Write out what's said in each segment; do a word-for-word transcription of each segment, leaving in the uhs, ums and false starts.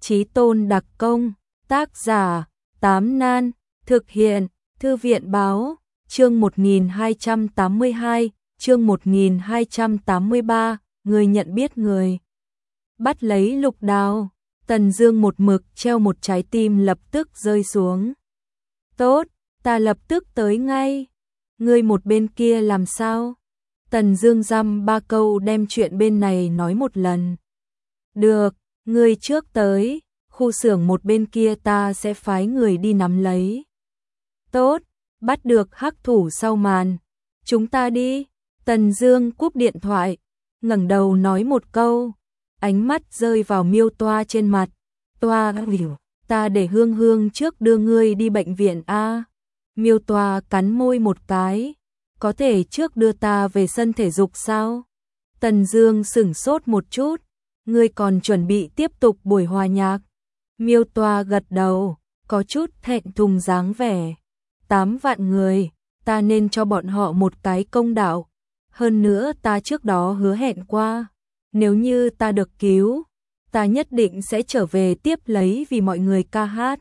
Chí tôn đặc công, tác giả, Tám Nan, thực hiện, Thư viện báo, chương một nghìn hai trăm tám mươi hai, chương một nghìn hai trăm tám mươi ba, người nhận biết người. Bắt lấy Lục Đào, Tần Dương một mực treo một trái tim lập tức rơi xuống. Tốt, ta lập tức tới ngay. Ngươi một bên kia làm sao? Tần Dương dăm ba câu đem chuyện bên này nói một lần. Được, ngươi trước tới, khu xưởng một bên kia ta sẽ phái người đi nắm lấy. Tốt, bắt được hắc thủ sau màn. Chúng ta đi. Tần Dương cúp điện thoại, ngẩng đầu nói một câu, ánh mắt rơi vào Miêu Toa trên mặt. Toa hiểu, ta để Hương Hương trước đưa ngươi đi bệnh viện a. Miêu Toa cắn môi một cái, có thể trước đưa ta về sân thể dục sao? Tần Dương sững sốt một chút, ngươi còn chuẩn bị tiếp tục buổi hòa nhạc? Miêu Toa gật đầu, có chút thẹn thùng dáng vẻ. Tám vạn người, ta nên cho bọn họ một cái công đạo. Hơn nữa ta trước đó hứa hẹn qua, nếu như ta được cứu, ta nhất định sẽ trở về tiếp lấy vì mọi người ca hát.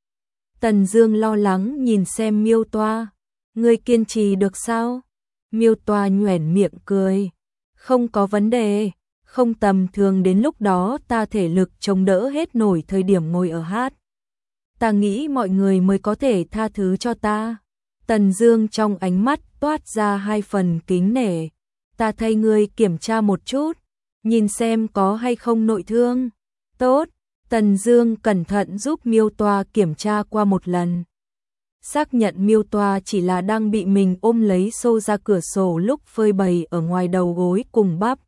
Tần Dương lo lắng nhìn xem Miêu Toa, ngươi kiên trì được sao? Miêu Toa nhoẻn miệng cười, không có vấn đề, không tầm thường đến lúc đó ta thể lực chống đỡ hết nổi thời điểm ngồi ở hát. Ta nghĩ mọi người mới có thể tha thứ cho ta. Tần Dương trong ánh mắt toát ra hai phần kính nể, ta thay ngươi kiểm tra một chút, nhìn xem có hay không nội thương. Tốt, Tần Dương cẩn thận giúp Miêu Toa kiểm tra qua một lần. Xác nhận Miêu Toa chỉ là đang bị mình ôm lấy xô ra cửa sổ lúc phơi bày ở ngoài đầu gối cùng bắp.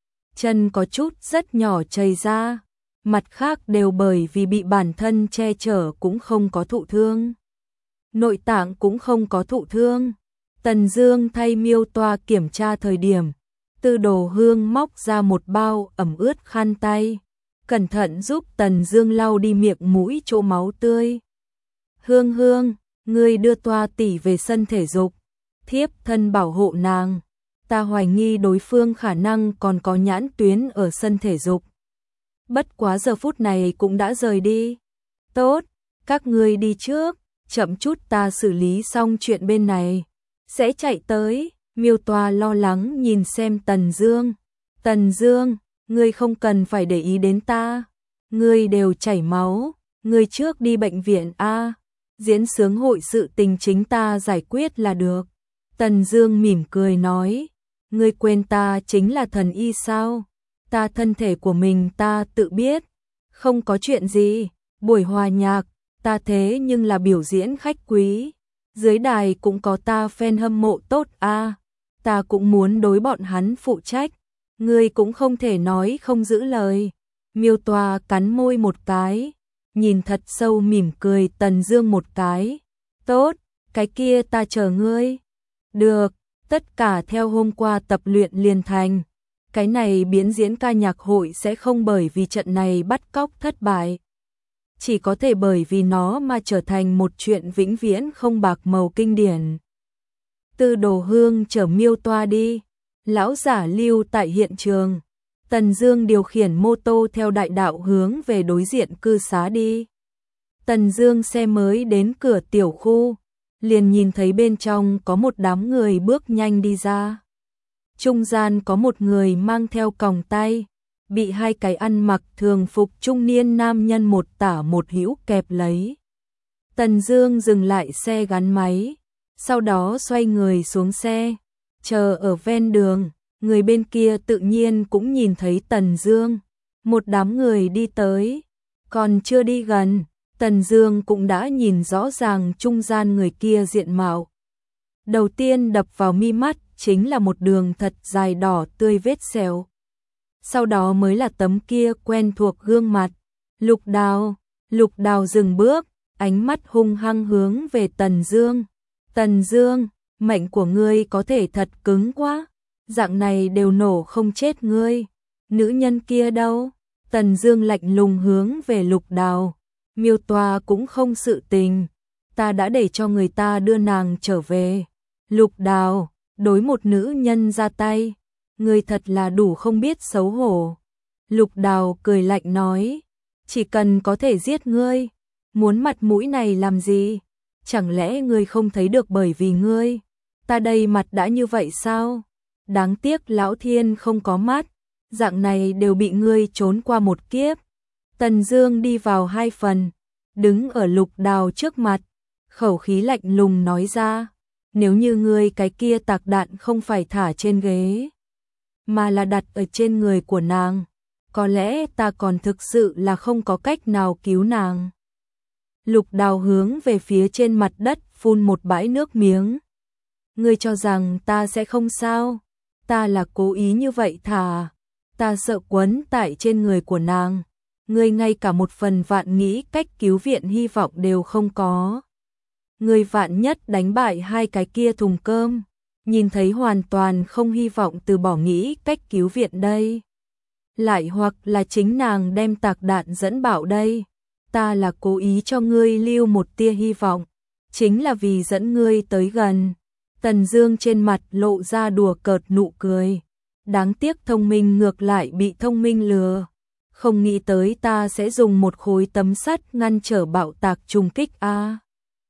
Chân có chút rất nhỏ chảy ra, mặt khác đều bởi vì bị bản thân che chở cũng không có thụ thương. Nội tạng cũng không có thụ thương. Tần Dương thay Miêu Toa kiểm tra thời điểm, Tư Đồ Hương móc ra một bao ẩm ướt khăn tay, cẩn thận giúp Tần Dương lau đi miệng mũi chỗ máu tươi. Hương Hương, ngươi đưa Toa tỷ về sân thể dục, thiếp thân bảo hộ nàng. Ta hoài nghi đối phương khả năng còn có nhãn tuyến ở sân thể dục. Bất quá giờ phút này cũng đã rời đi. Tốt, các ngươi đi trước, chậm chút ta xử lý xong chuyện bên này sẽ chạy tới. Miêu Toa lo lắng nhìn xem Tần Dương. Tần Dương, ngươi không cần phải để ý đến ta. Ngươi đều chảy máu, ngươi trước đi bệnh viện a. Diễn sướng hội sự tình chính ta giải quyết là được. Tần Dương mỉm cười nói, ngươi quên ta chính là thần y sao? Ta thân thể của mình ta tự biết, không có chuyện gì. Buổi hòa nhạc, ta thế nhưng là biểu diễn khách quý, dưới đài cũng có ta fan hâm mộ tốt a. Ta cũng muốn đối bọn hắn phụ trách, ngươi cũng không thể nói không giữ lời. Miêu Toa cắn môi một cái, nhìn thật sâu mỉm cười Tần Dương một cái. Tốt, cái kia ta chờ ngươi. Được, tất cả theo hôm qua tập luyện liền thành. Cái này biến diễn ca nhạc hội sẽ không bởi vì trận này bắt cóc thất bại, chỉ có thể bởi vì nó mà trở thành một chuyện vĩnh viễn không bạc màu kinh điển. Tư Đồ Hương chở Miêu Toa đi, lão giả lưu tại hiện trường. Tần Dương điều khiển mô tô theo đại đạo hướng về đối diện cư xá đi. Tần Dương xe mới đến cửa tiểu khu, liền nhìn thấy bên trong có một đám người bước nhanh đi ra. Trung gian có một người mang theo còng tay, bị hai cái ăn mặc thường phục trung niên nam nhân một tả một hữu kẹp lấy. Tần Dương dừng lại xe gắn máy, sau đó xoay người xuống xe, chờ ở ven đường. Người bên kia tự nhiên cũng nhìn thấy Tần Dương, một đám người đi tới, còn chưa đi gần, Tần Dương cũng đã nhìn rõ ràng trung gian người kia diện mạo. Đầu tiên đập vào mi mắt chính là một đường thật dài đỏ tươi vết sẹo. Sau đó mới là tấm kia quen thuộc gương mặt, Lục Đào. Lục Đào dừng bước, ánh mắt hung hăng hướng về Tần Dương. Tần Dương, mệnh của ngươi có thể thật cứng quá, dạng này đều nổ không chết ngươi. Nữ nhân kia đâu? Tần Dương lạnh lùng hướng về Lục Đào. Miêu Toa cũng không sự tình, ta đã để cho người ta đưa nàng trở về. Lục Đào, đối một nữ nhân ra tay, ngươi thật là đủ không biết xấu hổ. Lục Đào cười lạnh nói, chỉ cần có thể giết ngươi, muốn mặt mũi này làm gì? Chẳng lẽ ngươi không thấy được bởi vì ngươi, ta đây mặt đã như vậy sao? Đáng tiếc lão thiên không có mắt, dạng này đều bị ngươi trốn qua một kiếp. Tần Dương đi vào hai phần, đứng ở Lục Đào trước mặt, khẩu khí lạnh lùng nói ra, nếu như ngươi cái kia tạc đạn không phải thả trên ghế, mà là đặt ở trên người của nàng, có lẽ ta còn thực sự là không có cách nào cứu nàng. Lục Đào hướng về phía trên mặt đất phun một bãi nước miếng. Ngươi cho rằng ta sẽ không sao? Ta là cố ý như vậy thà, ta sợ quấn tại trên người của nàng, ngươi ngay cả một phần vạn nghĩ cách cứu viện hy vọng đều không có. Ngươi vạn nhất đánh bại hai cái kia thùng cơm, nhìn thấy hoàn toàn không hy vọng từ bỏ nghĩ cách cứu viện đây. Lại hoặc là chính nàng đem tạc đạn dẫn bảo đây, ta là cố ý cho ngươi lưu một tia hy vọng, chính là vì dẫn ngươi tới gần. Tần Dương trên mặt lộ ra đùa cợt nụ cười, đáng tiếc thông minh ngược lại bị thông minh lừa, không nghĩ tới ta sẽ dùng một khối tấm sắt ngăn trở bạo tạc trùng kích a. À.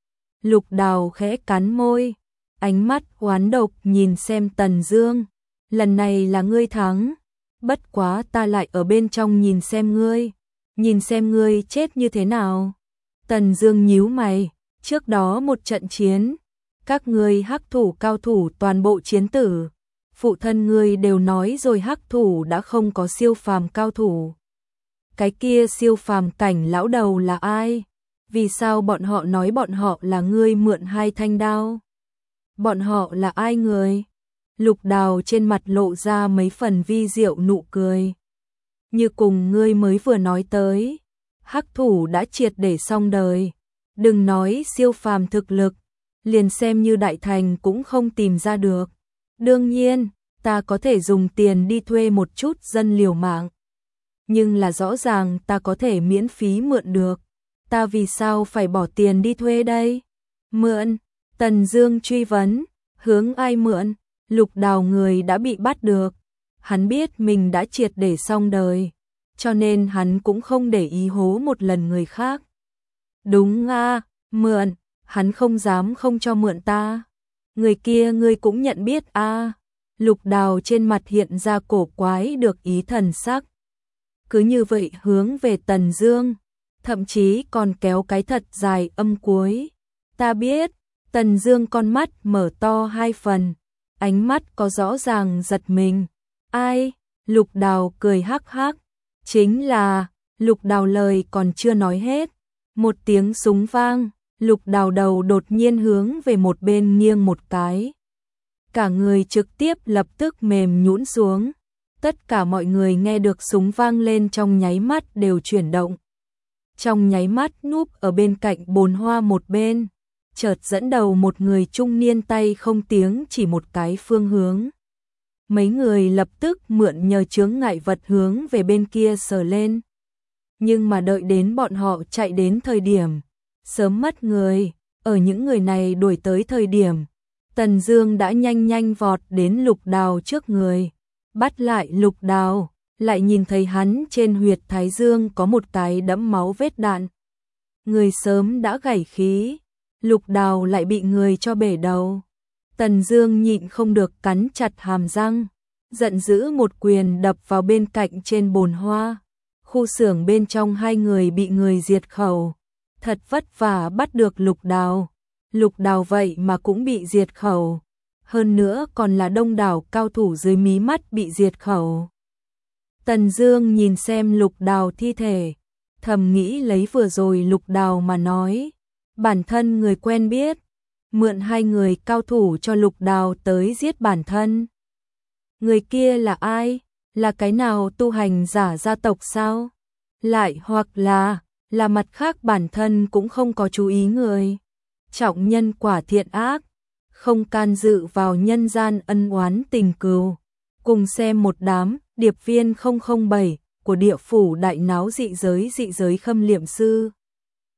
Lục Đào khẽ cắn môi, ánh mắt oán độc nhìn xem Tần Dương, lần này là ngươi thắng, bất quá ta lại ở bên trong nhìn xem ngươi, nhìn xem ngươi chết như thế nào. Tần Dương nhíu mày, trước đó một trận chiến, các ngươi hắc thủ cao thủ toàn bộ chiến tử, phụ thân ngươi đều nói rồi hắc thủ đã không có siêu phàm cao thủ. Cái kia siêu phàm cảnh lão đầu là ai? Vì sao bọn họ nói bọn họ là ngươi mượn hai thanh đao? Bọn họ là ai người? Lục Đào trên mặt lộ ra mấy phần vi diệu nụ cười. Như cùng ngươi mới vừa nói tới, hắc thủ đã triệt để xong đời, đừng nói siêu phàm thực lực, liền xem như đại thành cũng không tìm ra được. Đương nhiên, ta có thể dùng tiền đi thuê một chút dân liều mạng, nhưng là rõ ràng ta có thể miễn phí mượn được. Ta vì sao phải bỏ tiền đi thuê đây? Mượn? Tần Dương truy vấn, hướng ai mượn? Lục Đào người đã bị bắt được, hắn biết mình đã triệt để xong đời, cho nên hắn cũng không để ý hố một lần người khác. Đúng a, mượn, hắn không dám không cho mượn ta. Người kia ngươi cũng nhận biết a. À. Lục Đào trên mặt hiện ra cổ quái được ý thần sắc. Cứ như vậy hướng về Tần Dương, thậm chí còn kéo cái thật dài âm cuối. Ta biết. Tần Dương con mắt mở to hai phần, ánh mắt có rõ ràng giật mình. Ai? Lục Đào cười hắc hắc. Chính là, Lục Đào lời còn chưa nói hết, một tiếng súng vang, Lục Đào đầu đột nhiên hướng về một bên nghiêng một cái. Cả người trực tiếp lập tức mềm nhũn xuống. Tất cả mọi người nghe được súng vang lên trong nháy mắt đều chuyển động. Trong nháy mắt núp ở bên cạnh bồn hoa một bên, chợt dẫn đầu một người trung niên tay không tiếng chỉ một cái phương hướng. Mấy người lập tức mượn nhờ chướng ngại vật hướng về bên kia sờ lên. Nhưng mà đợi đến bọn họ chạy đến thời điểm, sớm mất người, ở những người này đuổi tới thời điểm, Tần Dương đã nhanh nhanh vọt đến Lục Đào trước người, bắt lại Lục Đào, lại nhìn thấy hắn trên huyệt thái dương có một cái đẫm máu vết đạn. Người sớm đã gãy khí, Lục Đào lại bị người cho bể đầu. Tần Dương nhịn không được cắn chặt hàm răng, giận dữ một quyền đập vào bên cạnh trên bồn hoa. Khu xưởng bên trong hai người bị người diệt khẩu, thật vất vả bắt được Lục Đào. Lục Đào vậy mà cũng bị diệt khẩu, hơn nữa còn là đông đảo cao thủ dưới mí mắt bị diệt khẩu. Tần Dương nhìn xem Lục Đào thi thể, thầm nghĩ lấy vừa rồi Lục Đào mà nói, bản thân người quen biết, mượn hai người cao thủ cho Lục Đào tới giết bản thân. Người kia là ai? Là cái nào tu hành giả gia tộc sao? Lại hoặc là, là mặt khác bản thân cũng không có chú ý người. Trọng nhân quả thiện ác, không can dự vào nhân gian ân oán tình cừu. Cùng xem một đám điệp viên không không bảy của địa phủ đại náo dị giới dị giới khâm liệm sư.